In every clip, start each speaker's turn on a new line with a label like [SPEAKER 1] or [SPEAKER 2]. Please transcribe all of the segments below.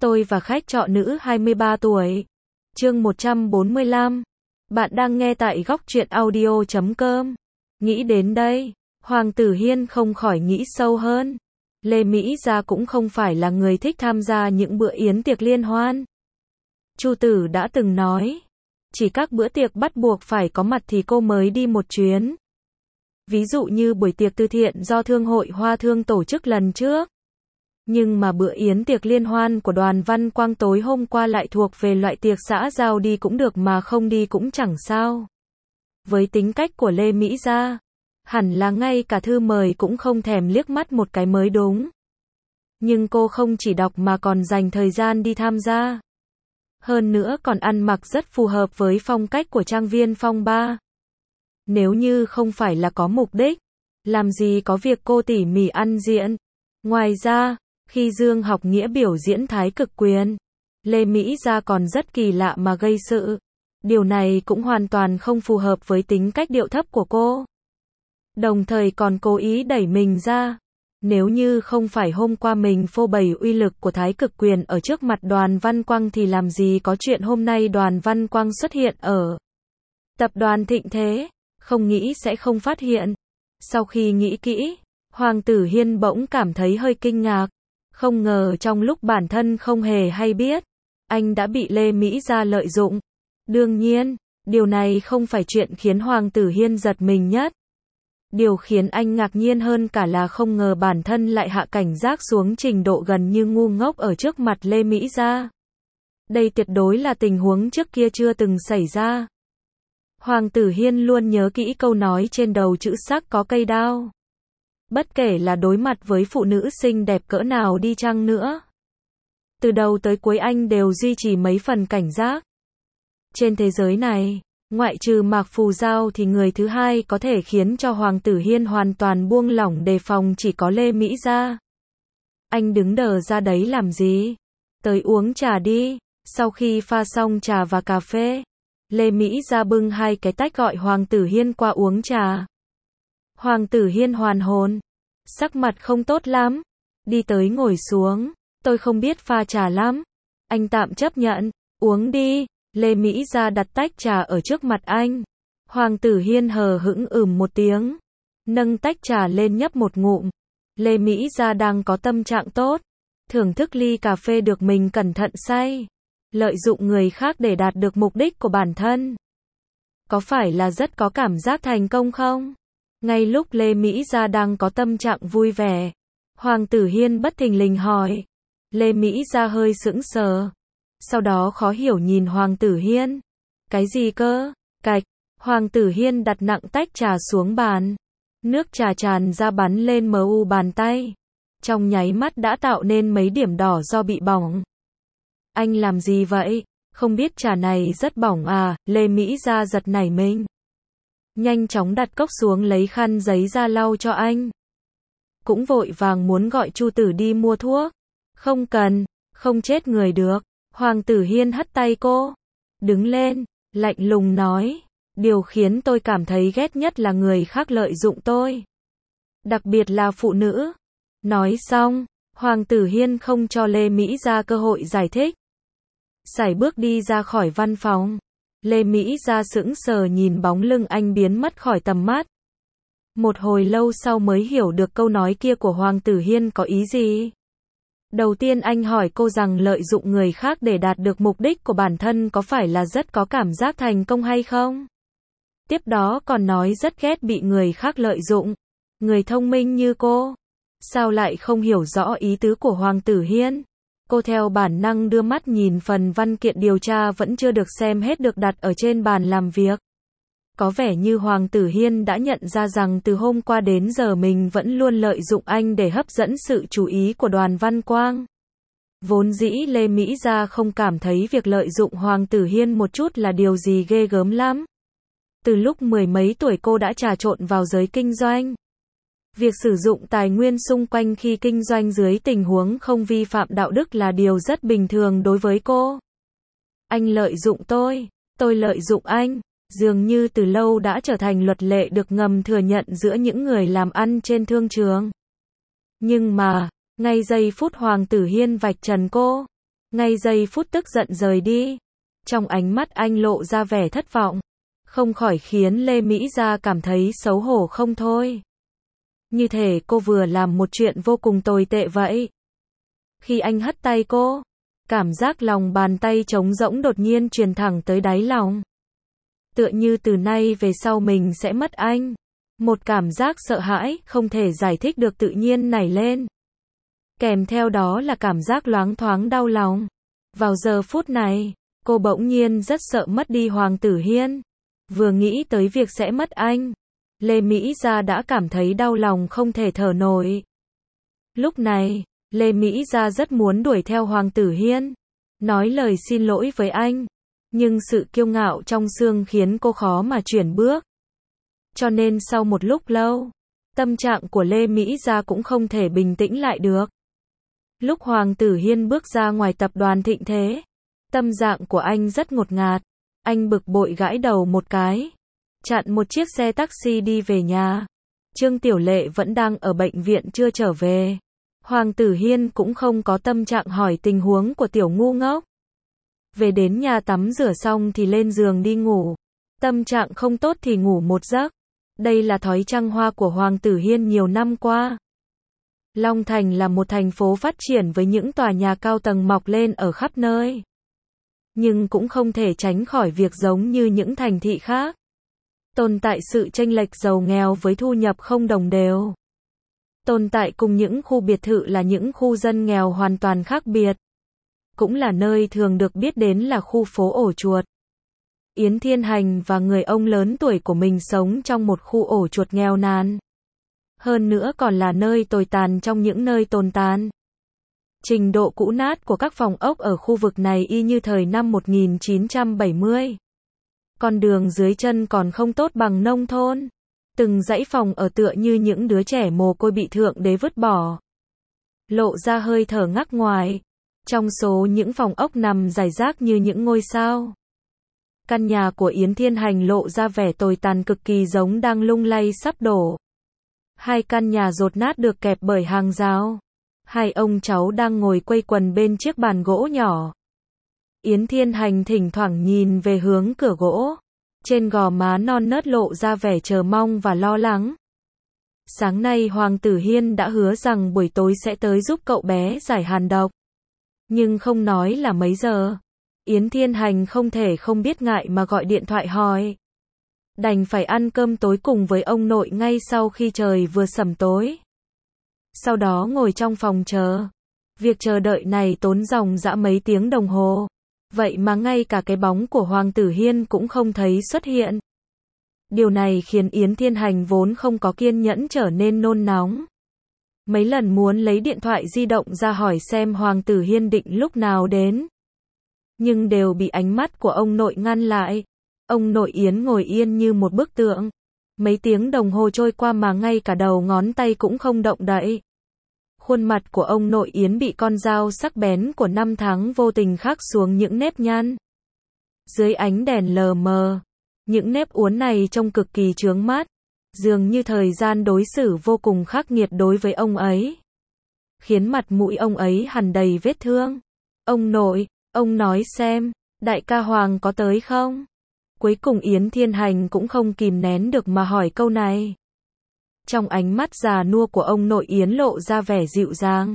[SPEAKER 1] Tôi và khách trọ nữ 23 tuổi. Chương 145. Bạn đang nghe tại góc truyện audio.com. Nghĩ đến đây, Hoàng Tử Hiên không khỏi nghĩ sâu hơn. Lê Mỹ Gia cũng không phải là người thích tham gia những bữa yến tiệc liên hoan. Chu Tử đã từng nói, chỉ các bữa tiệc bắt buộc phải có mặt thì cô mới đi một chuyến. Ví dụ như buổi tiệc từ thiện do Thương hội Hoa Thương tổ chức lần trước. Nhưng mà bữa yến tiệc liên hoan của Đoàn Văn Quang tối hôm qua lại thuộc về loại tiệc xã giao, đi cũng được mà không đi cũng chẳng sao. Với tính cách của Lê Mỹ Gia, hẳn là ngay cả thư mời cũng không thèm liếc mắt một cái mới đúng. Nhưng cô không chỉ đọc mà còn dành thời gian đi tham gia. Hơn nữa còn ăn mặc rất phù hợp với phong cách của trang viên Phong Ba. Nếu như không phải là có mục đích, làm gì có việc cô tỉ mỉ ăn diện. Ngoài ra, khi Dương Học Nghĩa biểu diễn Thái Cực Quyền, Lê Mỹ Gia còn rất kỳ lạ mà gây sự. Điều này cũng hoàn toàn không phù hợp với tính cách điệu thấp của cô. Đồng thời còn cố ý đẩy mình ra. Nếu như không phải hôm qua mình phô bày uy lực của Thái Cực Quyền ở trước mặt Đoàn Văn Quang thì làm gì có chuyện hôm nay Đoàn Văn Quang xuất hiện ở tập đoàn Thịnh Thế, không nghĩ sẽ không phát hiện. Sau khi nghĩ kỹ, Hoàng Tử Hiên bỗng cảm thấy hơi kinh ngạc. Không ngờ trong lúc bản thân không hề hay biết, anh đã bị Lê Mỹ Gia lợi dụng. Đương nhiên, điều này không phải chuyện khiến Hoàng Tử Hiên giật mình nhất. Điều khiến anh ngạc nhiên hơn cả là không ngờ bản thân lại hạ cảnh giác xuống trình độ gần như ngu ngốc ở trước mặt Lê Mỹ Gia. Đây tuyệt đối là tình huống trước kia chưa từng xảy ra. Hoàng Tử Hiên luôn nhớ kỹ câu nói trên đầu chữ sắc có cây đao. Bất kể là đối mặt với phụ nữ xinh đẹp cỡ nào đi chăng nữa, từ đầu tới cuối anh đều duy trì mấy phần cảnh giác. Trên thế giới này, ngoại trừ Mạc Phù Giao thì người thứ hai có thể khiến cho Hoàng Tử Hiên hoàn toàn buông lỏng đề phòng chỉ có Lê Mỹ Gia. Anh đứng đờ ra đấy làm gì? Tới uống trà đi. Sau khi pha xong trà và cà phê, Lê Mỹ Gia bưng hai cái tách gọi Hoàng Tử Hiên qua uống trà. Hoàng Tử Hiên hoàn hồn, sắc mặt không tốt lắm, đi tới ngồi xuống. Tôi không biết pha trà lắm. Anh tạm chấp nhận, uống đi. Lê Mỹ Gia đặt tách trà ở trước mặt anh. Hoàng Tử Hiên hờ hững một tiếng, nâng tách trà lên nhấp một ngụm. Lê Mỹ Gia đang có tâm trạng tốt, thưởng thức ly cà phê được mình cẩn thận xay, lợi dụng người khác để đạt được mục đích của bản thân. Có phải là rất có cảm giác thành công không? Ngay lúc Lê Mỹ Gia đang có tâm trạng vui vẻ, Hoàng Tử Hiên bất thình lình hỏi. Lê Mỹ Gia hơi sững sờ, sau đó khó hiểu nhìn Hoàng Tử Hiên. Cái gì cơ? Cạch, Hoàng Tử Hiên đặt nặng tách trà xuống bàn. Nước trà tràn ra bắn lên mu bàn tay. Trong nháy mắt đã tạo nên mấy điểm đỏ do bị bỏng. Anh làm gì vậy? Không biết trà này rất bỏng à? Lê Mỹ Gia giật nảy mình, nhanh chóng đặt cốc xuống lấy khăn giấy ra lau cho anh. Cũng vội vàng muốn gọi Chu Tử đi mua thuốc. Không cần, không chết người được. Hoàng Tử Hiên hất tay cô, đứng lên, lạnh lùng nói. Điều khiến tôi cảm thấy ghét nhất là người khác lợi dụng tôi. Đặc biệt là phụ nữ. Nói xong, Hoàng Tử Hiên không cho Lê Mỹ Gia cơ hội giải thích. Sải bước đi ra khỏi văn phòng. Lê Mỹ Gia sững sờ nhìn bóng lưng anh biến mất khỏi tầm mắt. Một hồi lâu sau mới hiểu được câu nói kia của Hoàng Tử Hiên có ý gì. Đầu tiên anh hỏi cô rằng lợi dụng người khác để đạt được mục đích của bản thân có phải là rất có cảm giác thành công hay không? Tiếp đó còn nói rất ghét bị người khác lợi dụng. Người thông minh như cô, sao lại không hiểu rõ ý tứ của Hoàng Tử Hiên? Cô theo bản năng đưa mắt nhìn phần văn kiện điều tra vẫn chưa được xem hết được đặt ở trên bàn làm việc. Có vẻ như Hoàng Tử Hiên đã nhận ra rằng từ hôm qua đến giờ mình vẫn luôn lợi dụng anh để hấp dẫn sự chú ý của Đoàn Văn Quang. Vốn dĩ Lê Mỹ Gia không cảm thấy việc lợi dụng Hoàng Tử Hiên một chút là điều gì ghê gớm lắm. Từ lúc mười mấy tuổi cô đã trà trộn vào giới kinh doanh. Việc sử dụng tài nguyên xung quanh khi kinh doanh dưới tình huống không vi phạm đạo đức là điều rất bình thường đối với cô. Anh lợi dụng tôi lợi dụng anh. Dường như từ lâu đã trở thành luật lệ được ngầm thừa nhận giữa những người làm ăn trên thương trường. Nhưng mà, ngay giây phút Hoàng Tử Hiên vạch trần cô, ngay giây phút tức giận rời đi. Trong ánh mắt anh lộ ra vẻ thất vọng, không khỏi khiến Lê Mỹ Gia cảm thấy xấu hổ không thôi. Như thể cô vừa làm một chuyện vô cùng tồi tệ vậy. Khi anh hất tay cô, cảm giác lòng bàn tay trống rỗng đột nhiên truyền thẳng tới đáy lòng. Tựa như từ nay về sau mình sẽ mất anh. Một cảm giác sợ hãi, không thể giải thích được tự nhiên nảy lên. Kèm theo đó là cảm giác loáng thoáng đau lòng. Vào giờ phút này, cô bỗng nhiên rất sợ mất đi Hoàng Tử Hiên. Vừa nghĩ tới việc sẽ mất anh, Lê Mỹ Gia đã cảm thấy đau lòng không thể thở nổi. Lúc này, Lê Mỹ Gia rất muốn đuổi theo Hoàng Tử Hiên, nói lời xin lỗi với anh. Nhưng sự kiêu ngạo trong xương khiến cô khó mà chuyển bước. Cho nên sau một lúc lâu, tâm trạng của Lê Mỹ Gia cũng không thể bình tĩnh lại được. Lúc Hoàng Tử Hiên bước ra ngoài tập đoàn Thịnh Thế, tâm trạng của anh rất ngột ngạt. Anh bực bội gãi đầu một cái, chặn một chiếc xe taxi đi về nhà. Trương Tiểu Lệ vẫn đang ở bệnh viện chưa trở về. Hoàng Tử Hiên cũng không có tâm trạng hỏi tình huống của tiểu ngu ngốc. Về đến nhà tắm rửa xong thì lên giường đi ngủ. Tâm trạng không tốt thì ngủ một giấc. Đây là thói trăng hoa của Hoàng Tử Hiên nhiều năm qua. Long Thành là một thành phố phát triển với những tòa nhà cao tầng mọc lên ở khắp nơi. Nhưng cũng không thể tránh khỏi việc giống như những thành thị khác. Tồn tại sự chênh lệch giàu nghèo với thu nhập không đồng đều. Tồn tại cùng những khu biệt thự là những khu dân nghèo hoàn toàn khác biệt. Cũng là nơi thường được biết đến là khu phố ổ chuột. Yến Thiên Hành và người ông lớn tuổi của mình sống trong một khu ổ chuột nghèo nàn. Hơn nữa còn là nơi tồi tàn trong những nơi tồn tàn. Trình độ cũ nát của các phòng ốc ở khu vực này y như thời năm 1970. Con đường dưới chân còn không tốt bằng nông thôn. Từng dãy phòng ở tựa như những đứa trẻ mồ côi bị Thượng Đế vứt bỏ. Lộ ra hơi thở ngắc ngoài. Trong số những phòng ốc nằm rải rác như những ngôi sao. Căn nhà của Yến Thiên Hành lộ ra vẻ tồi tàn cực kỳ giống đang lung lay sắp đổ. Hai căn nhà dột nát được kẹp bởi hàng rào. Hai ông cháu đang ngồi quây quần bên chiếc bàn gỗ nhỏ. Yến Thiên Hành thỉnh thoảng nhìn về hướng cửa gỗ. Trên gò má non nớt lộ ra vẻ chờ mong và lo lắng. Sáng nay Hoàng Tử Hiên đã hứa rằng buổi tối sẽ tới giúp cậu bé giải hàn độc. Nhưng không nói là mấy giờ. Yến Thiên Hành không thể không biết ngại mà gọi điện thoại hỏi. Đành phải ăn cơm tối cùng với ông nội ngay sau khi trời vừa sẩm tối. Sau đó ngồi trong phòng chờ. Việc chờ đợi này tốn dòng dã mấy tiếng đồng hồ. Vậy mà ngay cả cái bóng của Hoàng Tử Hiên cũng không thấy xuất hiện. Điều này khiến Yến Thiên Hành vốn không có kiên nhẫn trở nên nôn nóng. Mấy lần muốn lấy điện thoại di động ra hỏi xem Hoàng Tử Hiên định lúc nào đến. Nhưng đều bị ánh mắt của ông nội ngăn lại. Ông nội Yến ngồi yên như một bức tượng. Mấy tiếng đồng hồ trôi qua mà ngay cả đầu ngón tay cũng không động đậy. Khuôn mặt của ông nội Yến bị con dao sắc bén của năm tháng vô tình khắc xuống những nếp nhăn. Dưới ánh đèn lờ mờ, những nếp uốn này trông cực kỳ chướng mắt. Dường như thời gian đối xử vô cùng khắc nghiệt đối với ông ấy. Khiến mặt mũi ông ấy hằn đầy vết thương. Ông nội, ông nói xem, đại ca Hoàng có tới không? Cuối cùng Yến Thiên Hành cũng không kìm nén được mà hỏi câu này. Trong ánh mắt già nua của ông nội Yến lộ ra vẻ dịu dàng.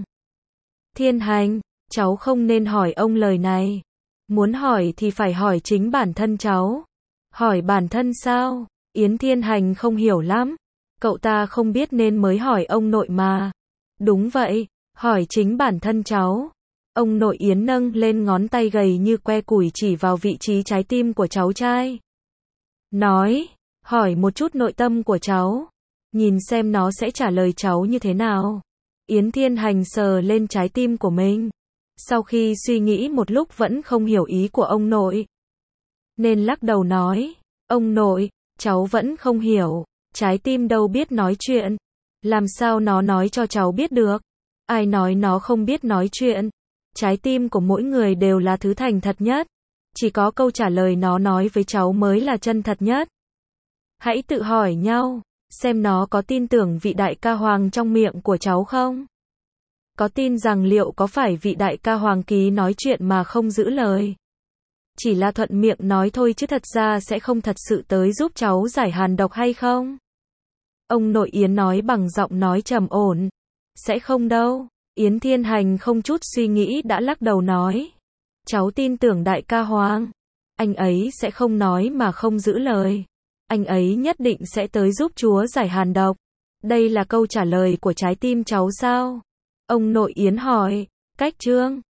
[SPEAKER 1] Thiên Hành, cháu không nên hỏi ông lời này. Muốn hỏi thì phải hỏi chính bản thân cháu. Hỏi bản thân sao? Yến Thiên Hành không hiểu lắm. Cậu ta không biết nên mới hỏi ông nội mà. Đúng vậy, hỏi chính bản thân cháu. Ông nội Yến nâng lên ngón tay gầy như que củi chỉ vào vị trí trái tim của cháu trai. Nói, hỏi một chút nội tâm của cháu. Nhìn xem nó sẽ trả lời cháu như thế nào. Yến Thiên Hành sờ lên trái tim của mình. Sau khi suy nghĩ một lúc vẫn không hiểu ý của ông nội. Nên lắc đầu nói, ông nội, cháu vẫn không hiểu. Trái tim đâu biết nói chuyện. Làm sao nó nói cho cháu biết được. Ai nói nó không biết nói chuyện. Trái tim của mỗi người đều là thứ thành thật nhất. Chỉ có câu trả lời nó nói với cháu mới là chân thật nhất. Hãy tự hỏi nhau, xem nó có tin tưởng vị đại ca Hoàng trong miệng của cháu không? có tin rằng liệu có phải vị đại ca Hoàng Ký nói chuyện mà không giữ lời? Chỉ là thuận miệng nói thôi chứ thật ra sẽ không thật sự tới giúp cháu giải hàn độc hay không? Ông nội Yến nói bằng giọng nói trầm ổn. Sẽ không đâu. Yến Thiên Hành không chút suy nghĩ đã lắc đầu nói. Cháu tin tưởng đại ca Hoàng. Anh ấy sẽ không nói mà không giữ lời. Anh ấy nhất định sẽ tới giúp chúa giải hàn độc. Đây là câu trả lời của trái tim cháu sao? Ông nội Yến hỏi. Cách Trương.